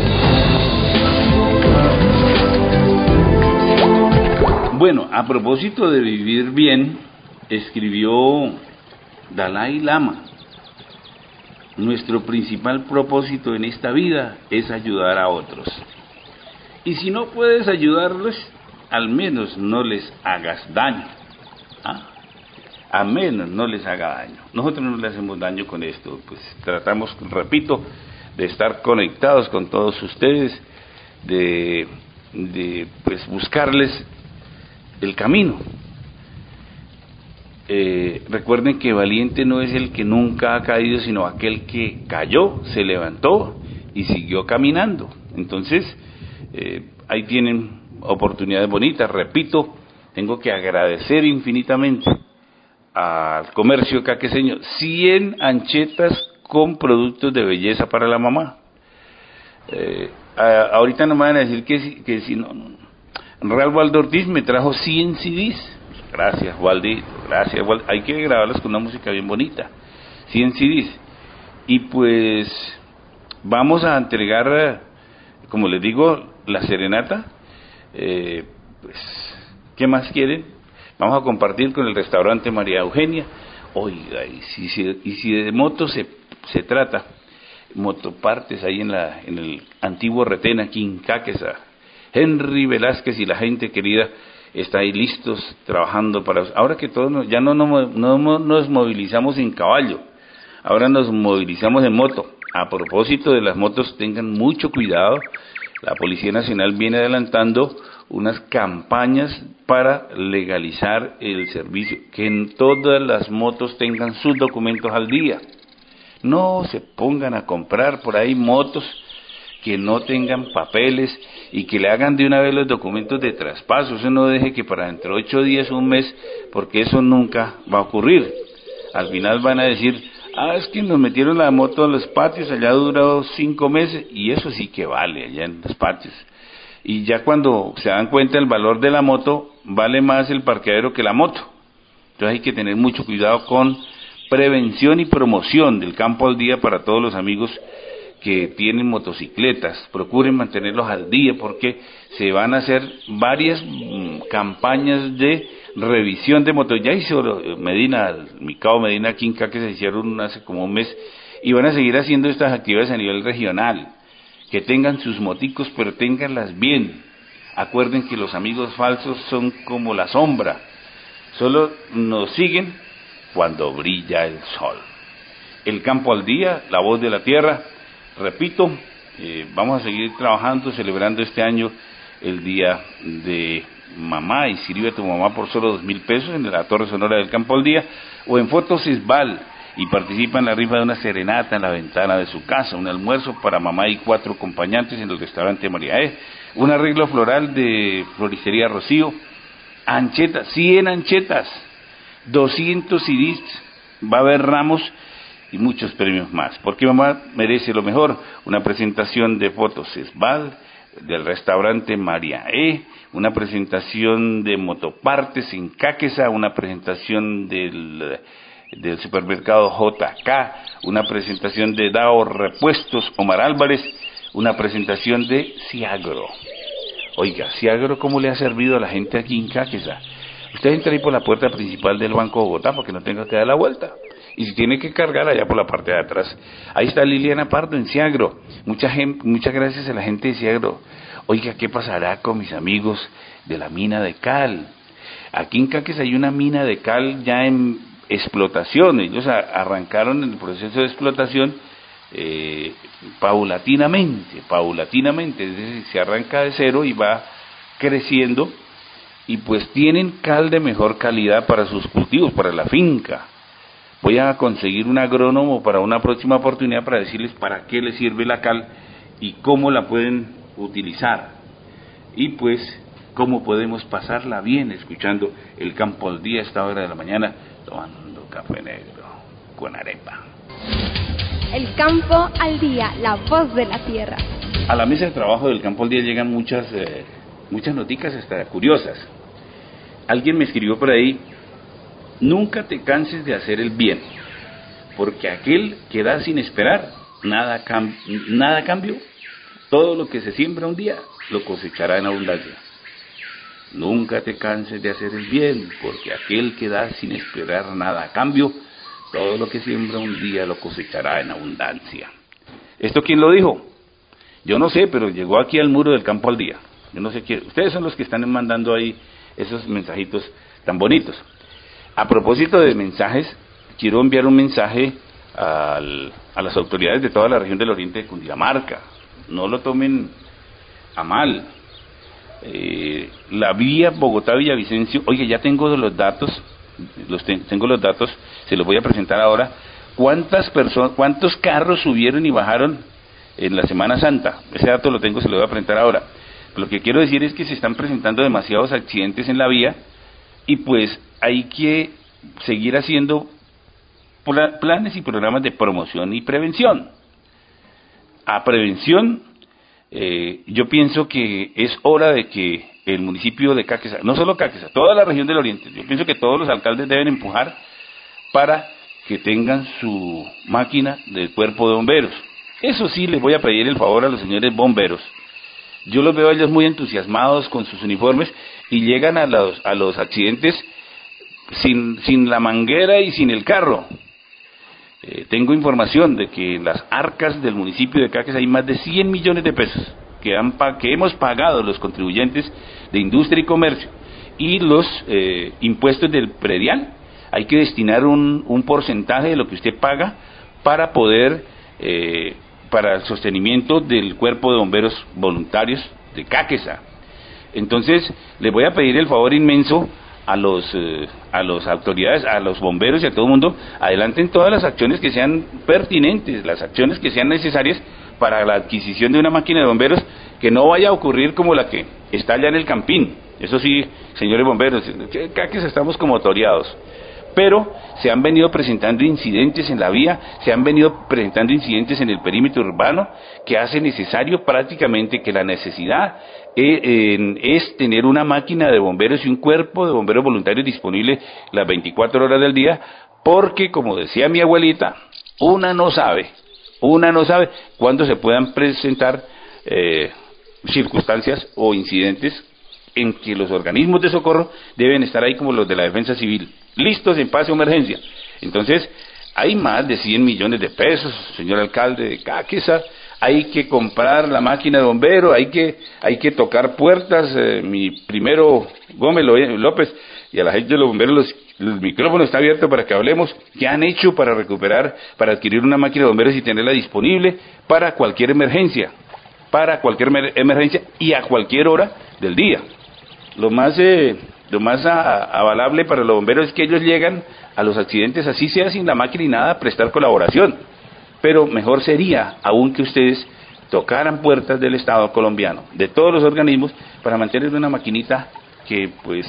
Bueno, a propósito de vivir bien, escribió Dalai Lama: nuestro principal propósito en esta vida es ayudar a otros. Y si no puedes ayudarles, al menos no les hagas daño. A menos no les haga daño. Nosotros no le hacemos daño con esto, pues tratamos, repito, de estar conectados con todos ustedes, de pues buscarles el camino. Recuerden que valiente no es el que nunca ha caído, sino aquel que cayó, se levantó y siguió caminando. Entonces, ahí tienen oportunidades bonitas. Repito, tengo que agradecer infinitamente al comercio caqueseño. 100 anchetas con productos de belleza para la mamá. Ahorita no me van a decir que si no. Real Waldo Ortiz me trajo 100 CDs. Gracias, Waldito, gracias, Wald. Hay que grabarlas con una música bien bonita. 100 CDs. Y pues vamos a entregar, como les digo, la serenata. Pues, ¿qué más quieren? Vamos a compartir con el restaurante María Eugenia. Oiga, y si de motos se trata, motopartes ahí en el antiguo retén aquí en Caquesa. Henry Velázquez y la gente querida está ahí listos trabajando para... Ahora que todos ya no nos movilizamos en caballo, ahora nos movilizamos en moto. A propósito de las motos, tengan mucho cuidado. La Policía Nacional viene adelantando unas campañas para legalizar el servicio, que en todas las motos tengan sus documentos al día. No se pongan a comprar por ahí motos que no tengan papeles y que le hagan de una vez los documentos de traspaso. Eso no deje que para dentro de 8 días, un mes, porque eso nunca va a ocurrir. Al final van a decir, es que nos metieron la moto en los patios, allá duró 5 meses, y eso sí que vale allá en los patios. Y ya cuando se dan cuenta el valor de la moto, vale más el parqueadero que la moto. Entonces hay que tener mucho cuidado con prevención y promoción del campo al día para todos los amigos que tienen motocicletas, procuren mantenerlos al día porque se van a hacer varias campañas de revisión de motos. Ya hizo Medina, mi cabo Medina Quinca, que se hicieron hace como un mes, y van a seguir haciendo estas actividades a nivel regional. Que tengan sus moticos, pero ténganlas bien. Acuerden que los amigos falsos son como la sombra, solo nos siguen cuando brilla el sol. El campo al día, la voz de la tierra. Repito, vamos a seguir trabajando, celebrando este año el Día de Mamá, y sirve a tu mamá por solo 2.000 pesos en la Torre Sonora del Campo al Día, o en Fotos Isbal, y participa en la rifa de una serenata en la ventana de su casa, un almuerzo para mamá y 4 acompañantes en el restaurante María un arreglo floral de Floristería Rocío, anchetas, 100 anchetas, 200 CDs, va a haber ramos y muchos premios más, porque mamá merece lo mejor. Una presentación de Fotos Esbal, del restaurante María una presentación de Motopartes en Cáqueza, una presentación del supermercado JK, una presentación de Dao Repuestos Omar Álvarez, una presentación de Ciagro. Oiga, Ciagro, ¿cómo le ha servido a la gente aquí en Cáqueza? Usted entra ahí por la puerta principal del Banco de Bogotá para que no tenga que dar la vuelta. Y si tiene que cargar allá por la parte de atrás, ahí está Liliana Pardo en Ciagro. Muchas gracias a la gente de Ciagro. Oiga, ¿qué pasará con mis amigos de la mina de cal? Aquí en Cáqueza hay una mina de cal ya en explotación. Ellos arrancaron el proceso de explotación paulatinamente, es decir, se arranca de cero y va creciendo, y pues tienen cal de mejor calidad para sus cultivos, para la finca. Voy a conseguir un agrónomo para una próxima oportunidad para decirles para qué les sirve la cal y cómo la pueden utilizar, y pues cómo podemos pasarla bien escuchando el Campo al Día a esta hora de la mañana, tomando café negro con arepa. El Campo al Día, la voz de la tierra. A la mesa de trabajo del Campo al Día llegan muchas noticias hasta curiosas. Alguien me escribió por ahí: nunca te canses de hacer el bien, porque aquel que da sin esperar, nada cambio, todo lo que se siembra un día, lo cosechará en abundancia. Nunca te canses de hacer el bien, porque aquel que da sin esperar nada a cambio, todo lo que siembra un día lo cosechará en abundancia. ¿Esto quién lo dijo? Yo no sé, pero llegó aquí al muro del Campo al Día. Yo no sé quién. Ustedes son los que están mandando ahí esos mensajitos tan bonitos. A propósito de mensajes, quiero enviar un mensaje a las autoridades de toda la región del oriente de Cundinamarca. No lo tomen a mal. La vía Bogotá-Villavicencio, oye, ya tengo los datos, tengo los datos, se los voy a presentar ahora. ¿Cuántos carros subieron y bajaron en la Semana Santa? Ese dato lo tengo, se lo voy a presentar ahora. Lo que quiero decir es que se están presentando demasiados accidentes en la vía, y pues hay que seguir haciendo planes y programas de promoción y prevención. A prevención, yo pienso que es hora de que el municipio de Cáqueza, no solo Cáqueza, toda la región del oriente, yo pienso que todos los alcaldes deben empujar para que tengan su máquina del cuerpo de bomberos. Eso sí, les voy a pedir el favor a los señores bomberos. Yo los veo a ellos muy entusiasmados con sus uniformes y llegan a los accidentes sin la manguera y sin el carro. Tengo información de que en las arcas del municipio de Cáqueza hay más de 100 millones de pesos que hemos pagado los contribuyentes de industria y comercio, y los impuestos del predial. Hay que destinar un porcentaje de lo que usted paga para poder para el sostenimiento del cuerpo de bomberos voluntarios de Cáqueza. Entonces, les voy a pedir el favor inmenso a las autoridades, a los bomberos y a todo el mundo: adelanten todas las acciones que sean pertinentes, las acciones que sean necesarias para la adquisición de una máquina de bomberos, que no vaya a ocurrir como la que está allá en el Campín. Eso sí, señores bomberos, Cáqueza estamos como toreados. Pero se han venido presentando incidentes en la vía, se han venido presentando incidentes en el perímetro urbano, que hace necesario prácticamente que la necesidad es tener una máquina de bomberos y un cuerpo de bomberos voluntarios disponible las 24 horas del día, porque, como decía mi abuelita, una no sabe Una no sabe cuándo se puedan presentar circunstancias o incidentes en que los organismos de socorro deben estar ahí como los de la defensa civil, listos en pase o emergencia. Entonces, hay más de 100 millones de pesos, señor alcalde de Cáqueza, hay que comprar la máquina de bombero, hay que tocar puertas. Mi primero Gómez López y a la gente de los bomberos, los micrófonos están abiertos para que hablemos. ¿Qué han hecho para recuperar, para adquirir una máquina de bomberos y tenerla disponible para cualquier emergencia? Para cualquier emergencia y a cualquier hora del día. Lo más avalable para los bomberos es que ellos llegan a los accidentes, así sea sin la máquina y nada, a prestar colaboración. Pero mejor sería aún que ustedes tocaran puertas del Estado colombiano, de todos los organismos, para mantener una maquinita que pues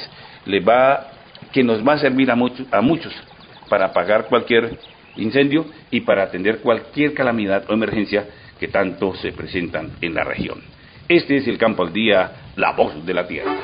que nos va a servir a muchos para apagar cualquier incendio y para atender cualquier calamidad o emergencia que tanto se presentan en la región. Este es el Campo al Día, la voz de la tierra.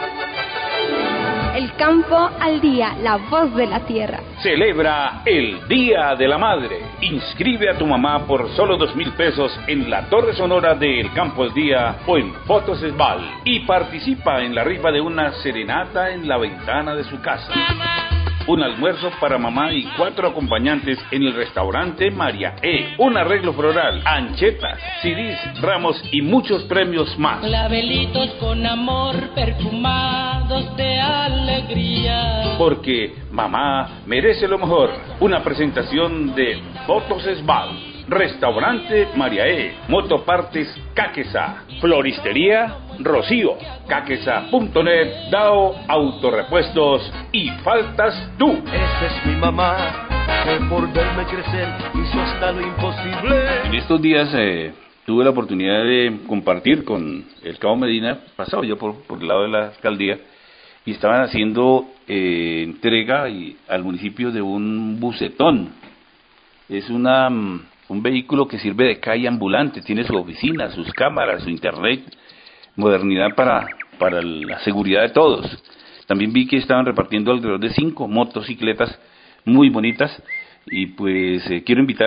El Campo al Día, la voz de la tierra. Celebra el Día de la Madre. Inscribe a tu mamá por solo 2.000 pesos en la Torre Sonora de El Campo al Día o en Fotos Esbal y participa en la rifa de una serenata en la ventana de su casa. Un almuerzo para mamá y 4 acompañantes en el restaurante María E. Un arreglo floral, anchetas, CDs, ramos y muchos premios más. Clavelitos con amor perfumados de alegría. Porque mamá merece lo mejor. Una presentación de Fotos Esbal, Restaurante María E, Motopartes Cáqueza, Floristería Rocío, Cáqueza.net, DAO, Autorepuestos y Faltas Tú. Esta es mi mamá, que por verme crecer hizo hasta lo imposible. En estos días tuve la oportunidad de compartir con el Cabo Medina, pasado yo por el lado de la alcaldía, y estaban haciendo entrega al municipio de un bucetón. Es un vehículo que sirve de calle ambulante, tiene su oficina, sus cámaras, su internet, modernidad para la seguridad de todos. También vi que estaban repartiendo alrededor de 5 motocicletas muy bonitas y pues quiero invitar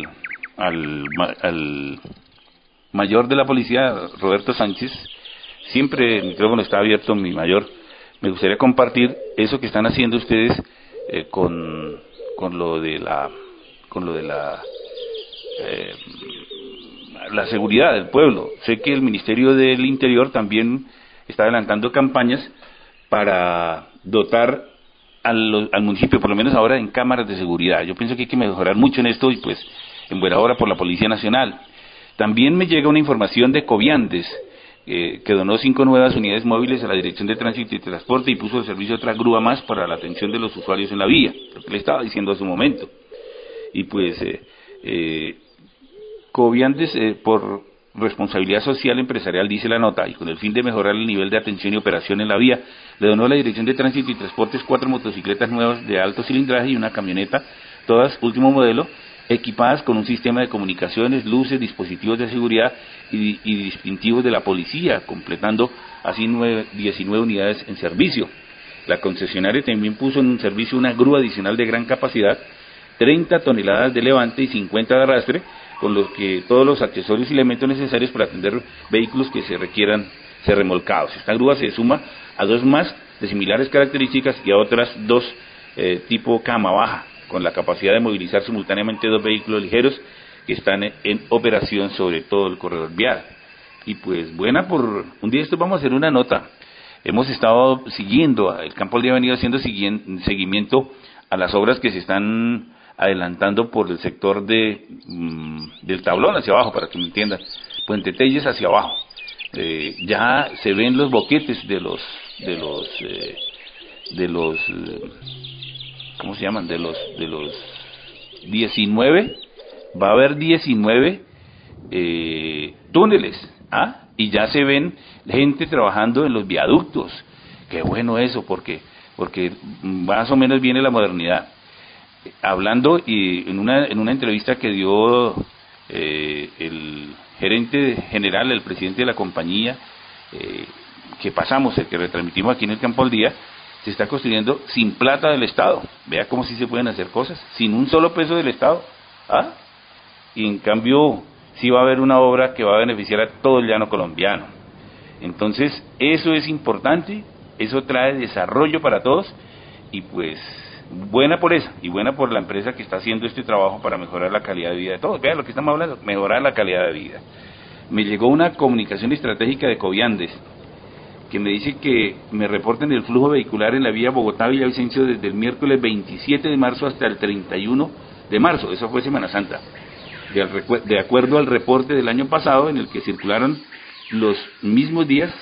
al mayor de la policía, Roberto Sánchez. Siempre el micrófono está abierto, mi mayor. Me gustaría compartir eso que están haciendo ustedes con lo de la seguridad del pueblo. Sé que el Ministerio del Interior también está adelantando campañas para dotar al municipio, por lo menos ahora, en cámaras de seguridad. Yo pienso que hay que mejorar mucho en esto y pues en buena hora por la Policía Nacional. También me llega una información de Coviandes, que donó 5 nuevas unidades móviles a la Dirección de Tránsito y Transporte y puso al servicio otra grúa más para la atención de los usuarios en la vía, lo que le estaba diciendo hace un momento. Y pues Coviandes, por responsabilidad social empresarial, dice la nota, y con el fin de mejorar el nivel de atención y operación en la vía, le donó a la Dirección de Tránsito y Transportes 4 motocicletas nuevas de alto cilindraje y una camioneta, todas último modelo, equipadas con un sistema de comunicaciones, luces, dispositivos de seguridad y distintivos de la policía, completando así 19 unidades en servicio. La concesionaria también puso en servicio una grúa adicional de gran capacidad, 30 toneladas de levante y 50 de arrastre, con los que todos los accesorios y elementos necesarios para atender vehículos que se requieran ser remolcados. Esta grúa se suma a 2 más de similares características y a otras 2 tipo cama baja, con la capacidad de movilizar simultáneamente 2 vehículos ligeros que están en operación sobre todo el corredor vial. Y pues buena por un día esto vamos a hacer una nota. Hemos estado siguiendo, el Campo al Día ha venido haciendo seguimiento a las obras que se están adelantando por el sector del Tablón hacia abajo, para que me entiendan, Puente Telles hacia abajo. Ya se ven los boquetes de los ¿cómo se llaman? De los 19, va a haber 19 túneles, y ya se ven gente trabajando en los viaductos. Qué bueno eso, porque más o menos viene la modernidad. Hablando y en una entrevista que dio el gerente general, el presidente de la compañía, que pasamos, el que retransmitimos aquí en el Campo al Día, se está construyendo sin plata del Estado. Vea cómo sí se pueden hacer cosas, sin un solo peso del Estado. Y en cambio sí va a haber una obra que va a beneficiar a todo el llano colombiano. Entonces, eso es importante, eso trae desarrollo para todos, y pues, buena por esa, y buena por la empresa que está haciendo este trabajo para mejorar la calidad de vida de todos. Vean lo que estamos hablando, mejorar la calidad de vida. Me llegó una comunicación estratégica de Coviandes, que me dice que me reporten el flujo vehicular en la vía Bogotá-Villavicencio desde el miércoles 27 de marzo hasta el 31 de marzo, eso fue Semana Santa, de acuerdo al reporte del año pasado, en el que circularon los mismos días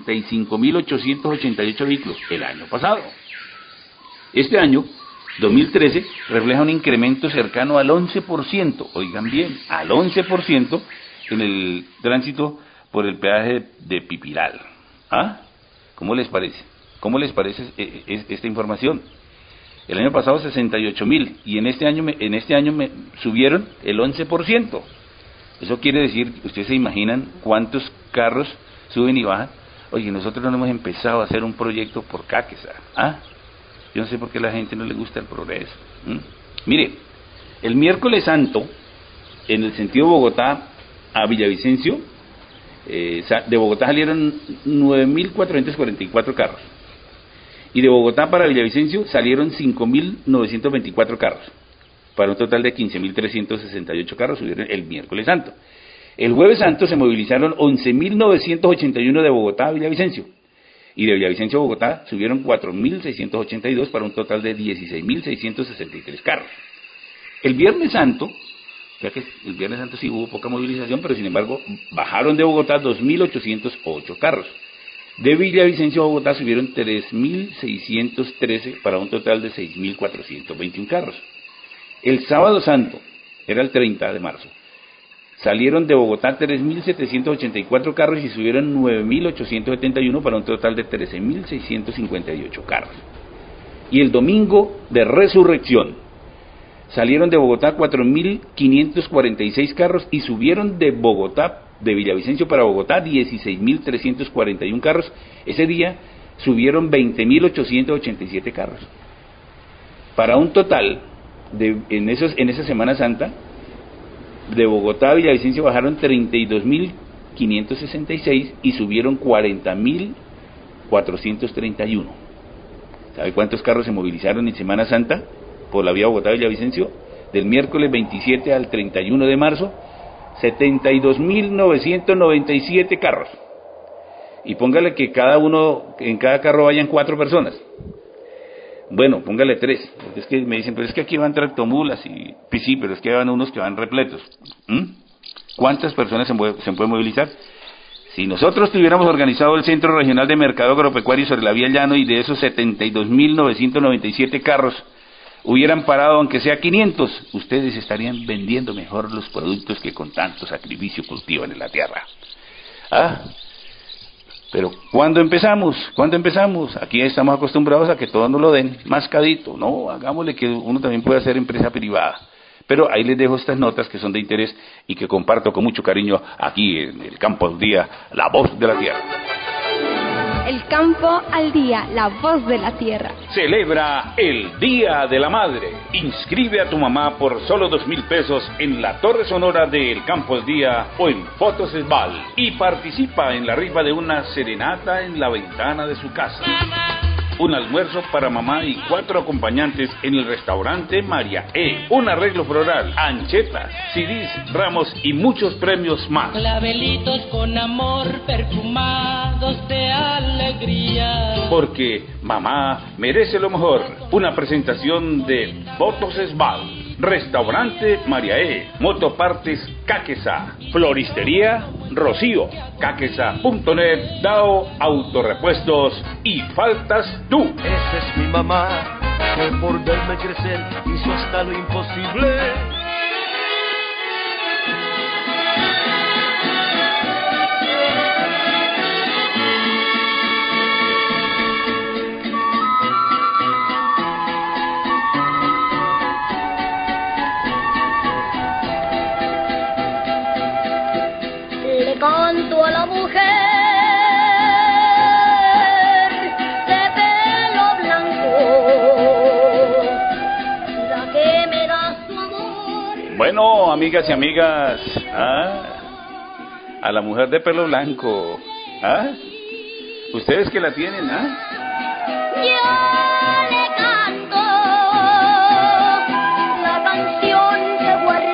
65.888 vehículos, el año pasado. Este año, 2013, refleja un incremento cercano al 11%, oigan bien, al 11% en el tránsito por el peaje de Pipiral. ¿Ah? ¿Cómo les parece? ¿Cómo les parece esta información? El año pasado 68.000 y en este año me subieron el 11%. Eso quiere decir, ustedes se imaginan cuántos carros suben y bajan. Oye, nosotros no hemos empezado a hacer un proyecto por Cáqueza. ¿Ah? Yo no sé por qué a la gente no le gusta el progreso. Mire, el miércoles santo, en el sentido Bogotá a Villavicencio, de Bogotá salieron 9.444 carros. Y de Bogotá para Villavicencio salieron 5.924 carros, para un total de 15.368 carros subieron el miércoles santo. El jueves santo se movilizaron 11.981 de Bogotá a Villavicencio, y de Villavicencio a Bogotá subieron 4.682 para un total de 16.663 carros. El viernes santo, ya que el viernes santo sí hubo poca movilización, pero sin embargo bajaron de Bogotá 2.808 carros. De Villavicencio a Bogotá subieron 3.613 para un total de 6.421 carros. El sábado santo, era el 30 de marzo, salieron de Bogotá 3.784 carros y subieron 9.871 para un total de 13.658 carros. Y el domingo de resurrección, salieron de Bogotá 4.546 carros y subieron de Villavicencio para Bogotá 16.341 carros. Ese día subieron 20.887 carros. Para un total, en esa Semana Santa, de Bogotá a Villavicencio bajaron 32.566 y subieron 40.431. ¿Sabe cuántos carros se movilizaron en Semana Santa por la vía Bogotá-Villavicencio? Del miércoles 27 al 31 de marzo, 72.997 carros. Y póngale que en cada carro vayan 4 personas. Bueno, póngale 3. Es que me dicen, pero es que aquí van tractomulas y pues sí, pero es que van unos que van repletos. ¿Cuántas personas se pueden movilizar? Si nosotros tuviéramos organizado el Centro Regional de Mercado Agropecuario sobre la vía Llano y de esos 72.997 carros hubieran parado aunque sea 500, ustedes estarían vendiendo mejor los productos que con tanto sacrificio cultivan en la tierra. Pero ¿cuándo empezamos? Aquí estamos acostumbrados a que todos nos lo den mascadito. No, hagámosle que uno también pueda hacer empresa privada. Pero ahí les dejo estas notas que son de interés y que comparto con mucho cariño aquí en el Campo al Día, la voz de la tierra. El Campo al Día, la voz de la tierra. Celebra el Día de la Madre. Inscribe a tu mamá por solo 2.000 pesos en la Torre Sonora de El Campo al Día o en Fotos Esbal. Y participa en la rifa de una serenata en la ventana de su casa. Un almuerzo para mamá y 4 acompañantes en el restaurante María E. Un arreglo floral, anchetas, CDs, ramos y muchos premios más. Clavelitos con amor perfumados de alegría. Porque mamá merece lo mejor. Una presentación de Fotos Esbal. Restaurante María E. Motopartes Cáqueza. Floristería Rocío. Cáqueza.net. DAO Autorepuestos y Faltas Tú. Esa es mi mamá, que por verme crecer hizo hasta lo imposible. Le canto a la mujer de pelo blanco, la que me da su amor. Bueno, amigas y A la mujer de pelo blanco. Ustedes que la tienen, Yo le canto la canción que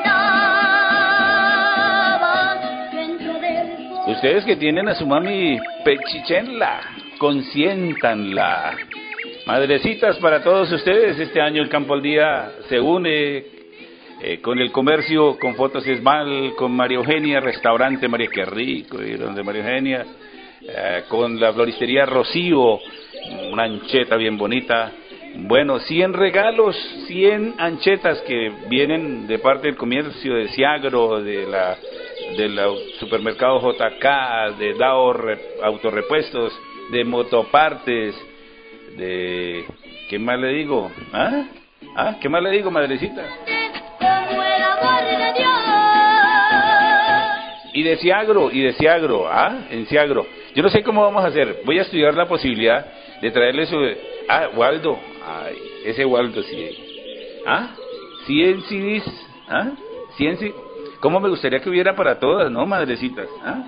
guardaba dentro del... Ustedes que tienen a su mami, pechichenla, consiéntanla. Madrecitas, para todos ustedes, este año el Campo al Día se une con el comercio, con Fotos Esmal, con María Eugenia, restaurante María Qué Rico, y donde María Eugenia, con la floristería Rocío, una ancheta bien bonita. Bueno, 100 regalos, 100 anchetas que vienen de parte del comercio de Ciagro, del supermercado JK, de DAO Autorepuestos, de Motopartes, de... ¿Qué más le digo? ¿Qué más le digo, madrecita? Como el amor de Dios. Y de Ciagro, en Ciagro. Yo no sé cómo vamos a hacer. Voy a estudiar la posibilidad de traerle su... Waldo. Ay, ese Waldo sí. 100 CDs. 100 CDs. ¿Cómo me gustaría que hubiera para todas, no, madrecitas?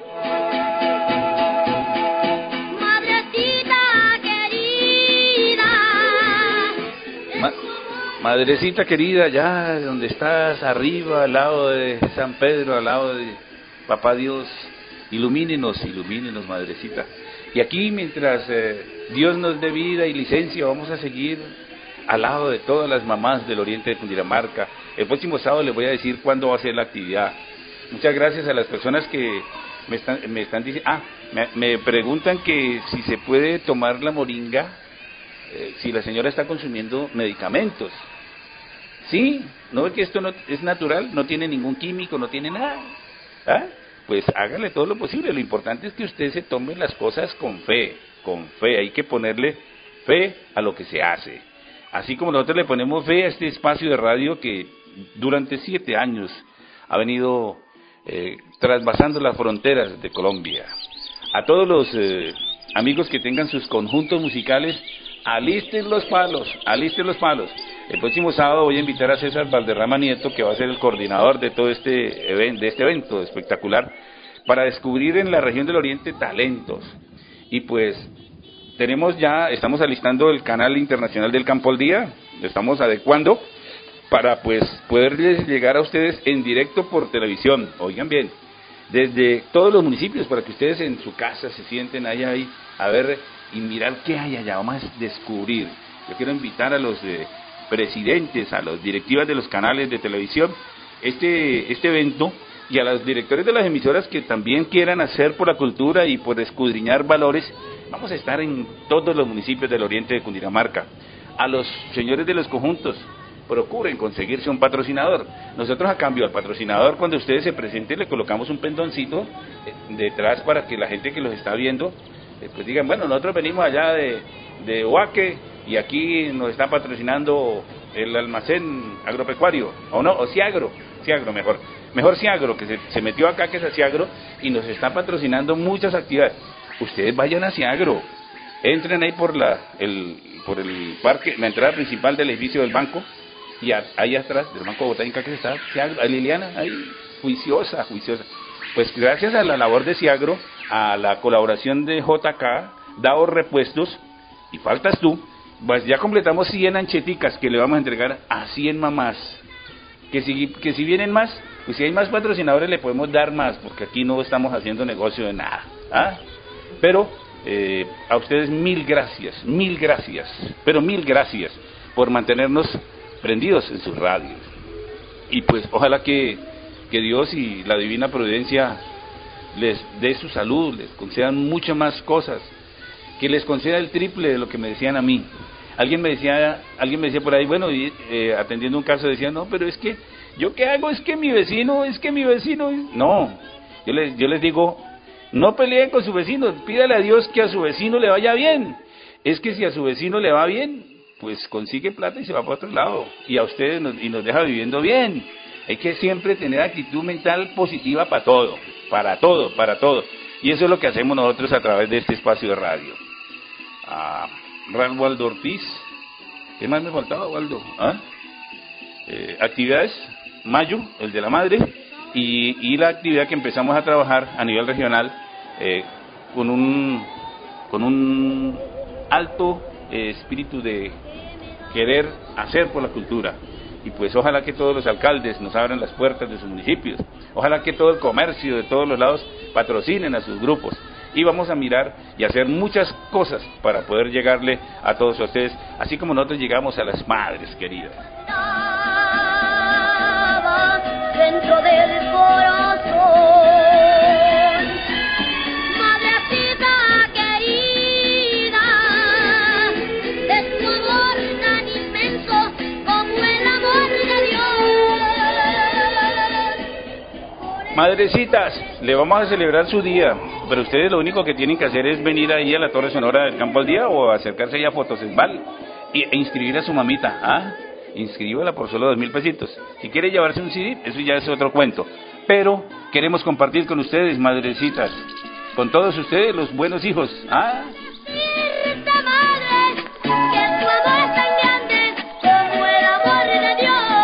Madrecita querida. Madrecita querida, ya donde estás, arriba, al lado de San Pedro, al lado de Papá Dios, ilumínenos, madrecita. Y aquí, mientras Dios nos dé vida y licencia, vamos a seguir al lado de todas las mamás del oriente de Cundinamarca. El próximo sábado les voy a decir cuándo va a ser la actividad. Muchas gracias a las personas que me están diciendo, me preguntan que si se puede tomar la moringa, si la señora está consumiendo medicamentos. Sí, ¿no ve que esto no es natural? No tiene ningún químico, no tiene nada. Pues hágale todo lo posible. Lo importante es que usted se tome las cosas con fe. Hay que ponerle fe a lo que se hace. Así como nosotros le ponemos fe a este espacio de radio que durante 7 años ha venido trasvasando las fronteras de Colombia. A todos los amigos que tengan sus conjuntos musicales, alisten los palos. El próximo sábado voy a invitar a César Valderrama Nieto, que va a ser el coordinador de todo este evento espectacular, para descubrir en la región del Oriente talentos. Y pues estamos alistando el canal internacional del Campo al Día, lo estamos adecuando para pues poderles llegar a ustedes en directo por televisión. Oigan bien, desde todos los municipios, para que ustedes en su casa se sienten ahí a ver y mirar qué hay allá, vamos a descubrir. Yo quiero invitar a los presidentes, a las directivas de los canales de televisión, este evento, y a los directores de las emisoras que también quieran hacer por la cultura y por escudriñar valores. Vamos a estar en todos los municipios del oriente de Cundinamarca. A los señores de los conjuntos, procuren conseguirse un patrocinador. Nosotros, a cambio al patrocinador, cuando ustedes se presenten, le colocamos un pendoncito detrás para que la gente que los está viendo pues digan, bueno, nosotros venimos allá de Huaque y aquí nos está patrocinando el almacén agropecuario, o Ciagro mejor Ciagro, que se metió acá, que es a Ciagro, y nos está patrocinando muchas actividades. Ustedes vayan a Ciagro, entren ahí por el parque, la entrada principal del edificio del banco, y ahí atrás del Banco Botánica que está Ciagro, a Liliana, ahí, juiciosa. Pues gracias a la labor de Ciagro, a la colaboración de JK, DAO Repuestos, y faltas tú, pues ya completamos 100 ancheticas que le vamos a entregar a 100 mamás. Que si vienen más, pues si hay más patrocinadores le podemos dar más, porque aquí no estamos haciendo negocio de nada. Pero a ustedes mil gracias, pero mil gracias por mantenernos prendidos en sus radios. Y pues ojalá que Dios y la divina providencia les dé su salud, les concedan muchas más cosas, que les conceda el triple de lo que me decían a mí. Alguien me decía por ahí, bueno, atendiendo un caso, decía, no, pero es que, ¿yo qué hago? Es que mi vecino. No, yo les digo, no peleen con su vecino, pídale a Dios que a su vecino le vaya bien. Es que si a su vecino le va bien, pues consigue plata y se va para otro lado, y a ustedes nos deja viviendo bien. Hay que siempre tener actitud mental positiva para todo. Y eso es lo que hacemos nosotros a través de este espacio de radio. Waldo Ortiz, ¿qué más me faltaba, Waldo? Actividades, mayo, el de la madre, y la actividad que empezamos a trabajar a nivel regional con un alto espíritu de querer hacer por la cultura. Y pues ojalá que todos los alcaldes nos abran las puertas de sus municipios, ojalá que todo el comercio de todos los lados patrocinen a sus grupos, y vamos a mirar y hacer muchas cosas para poder llegarle a todos ustedes, así como nosotros llegamos a las madres queridas. Dentro del corazón, madrecita querida, de tu amor tan inmenso como el amor de Dios. Madrecitas, le vamos a celebrar su día, pero ustedes lo único que tienen que hacer es venir ahí a la Torre Sonora del Campo al Día o acercarse allá a Fotosesbal e inscribir a su mamita, inscríbala por solo 2.000 pesitos. Si quiere llevarse un CD, eso ya es otro cuento. Pero queremos compartir con ustedes, madrecitas, con todos ustedes, los buenos hijos. Irte, madre, que tu amor es tan grande como el amor de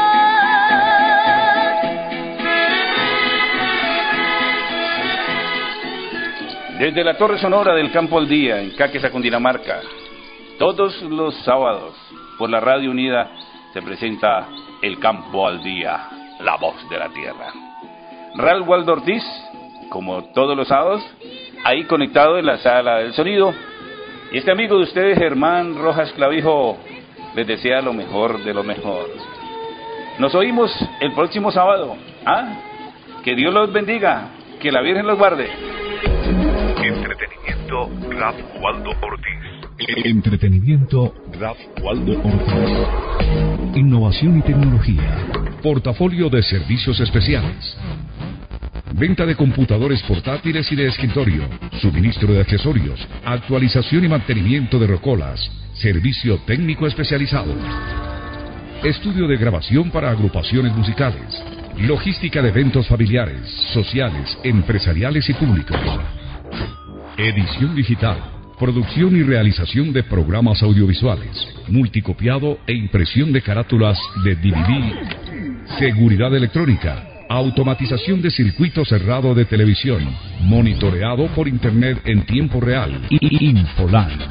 Dios. Desde la Torre Sonora del Campo al Día, en Caquesa, Cundinamarca, todos los sábados, por la Radio Unida, se presenta El Campo al Día, la voz de la tierra. Ralph Waldo Ortiz, como todos los sábados, ahí conectado en la sala del sonido. Y este amigo de ustedes, Germán Rojas Clavijo, les desea lo mejor de lo mejor. Nos oímos el próximo sábado. Que Dios los bendiga, que la Virgen los guarde. Entretenimiento Ralph Waldo Ortiz. Entretenimiento Ralph Waldo Ortiz. Innovación y tecnología. Portafolio de servicios especiales. Venta de computadores portátiles y de escritorio. Suministro de accesorios. Actualización y mantenimiento de rocolas. Servicio técnico especializado. Estudio de grabación para agrupaciones musicales. Logística de eventos familiares, sociales, empresariales y públicos. Edición digital. Producción y realización de programas audiovisuales, multicopiado e impresión de carátulas de DVD, seguridad electrónica, automatización de circuito cerrado de televisión, monitoreado por internet en tiempo real. Infoline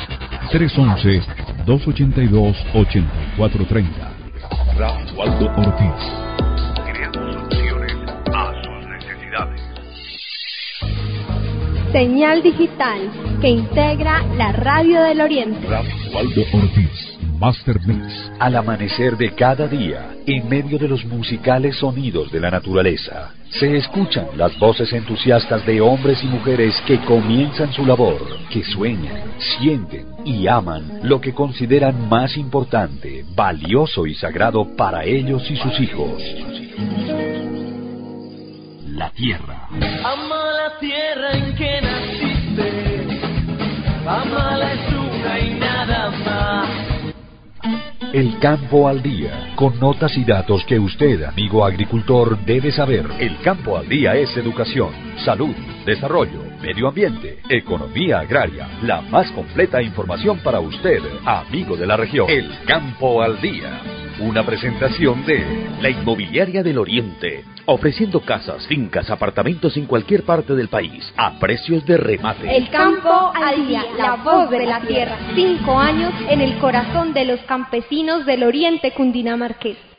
311-282-8430. Ralph Waldo Ortiz. Creamos soluciones a sus necesidades. Señal digital que integra la radio del Oriente. Ralph Waldo Ortiz, Master Mix. Al amanecer de cada día, en medio de los musicales sonidos de la naturaleza, se escuchan las voces entusiastas de hombres y mujeres que comienzan su labor, que sueñan, sienten y aman lo que consideran más importante, valioso y sagrado para ellos y sus hijos. La tierra. Ama la tierra en que naciste, amala es una y nada más. El Campo al Día, con notas y datos que usted, amigo agricultor, debe saber. El Campo al Día es educación, salud, desarrollo, medio ambiente, economía agraria, la más completa información para usted, amigo de la región. El Campo al Día, una presentación de la Inmobiliaria del Oriente, ofreciendo casas, fincas, apartamentos en cualquier parte del país, a precios de remate. El Campo al Día, la voz de la tierra. 5 años en el corazón de los campesinos del Oriente Cundinamarqués.